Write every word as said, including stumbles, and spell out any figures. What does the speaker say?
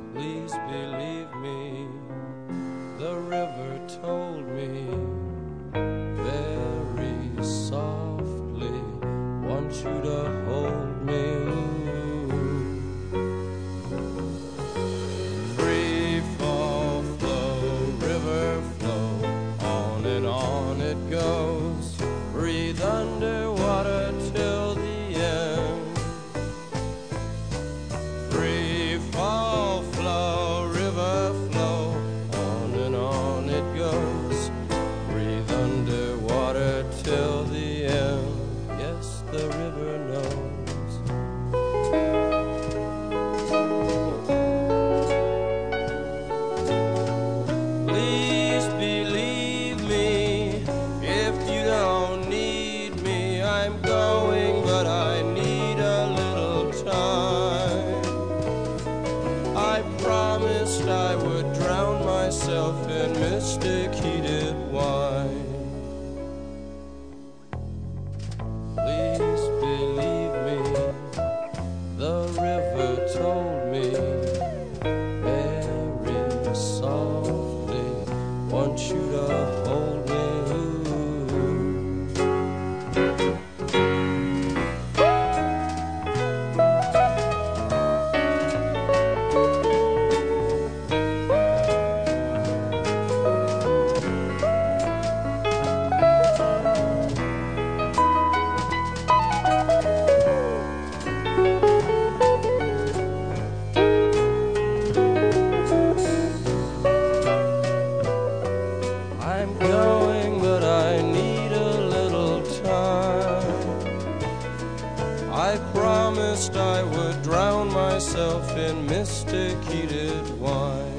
Please believe me, the river told me very softly, want you to hold me. Free fall, flow, river flow, on and on it goes. Breathe underwater till the end. Free fall, flow, river flow, on and on it goes. Breathe underwater till the end. Yes, the river knows. Please believe me, if you don't need me, I'm going, but I need a little time. I promised I would drown myself in mystic heated wine. Please believe me, the river told me very softly, want you to hold me. I'm going, but I need a little time. I promised I would drown myself in mystic heated wine.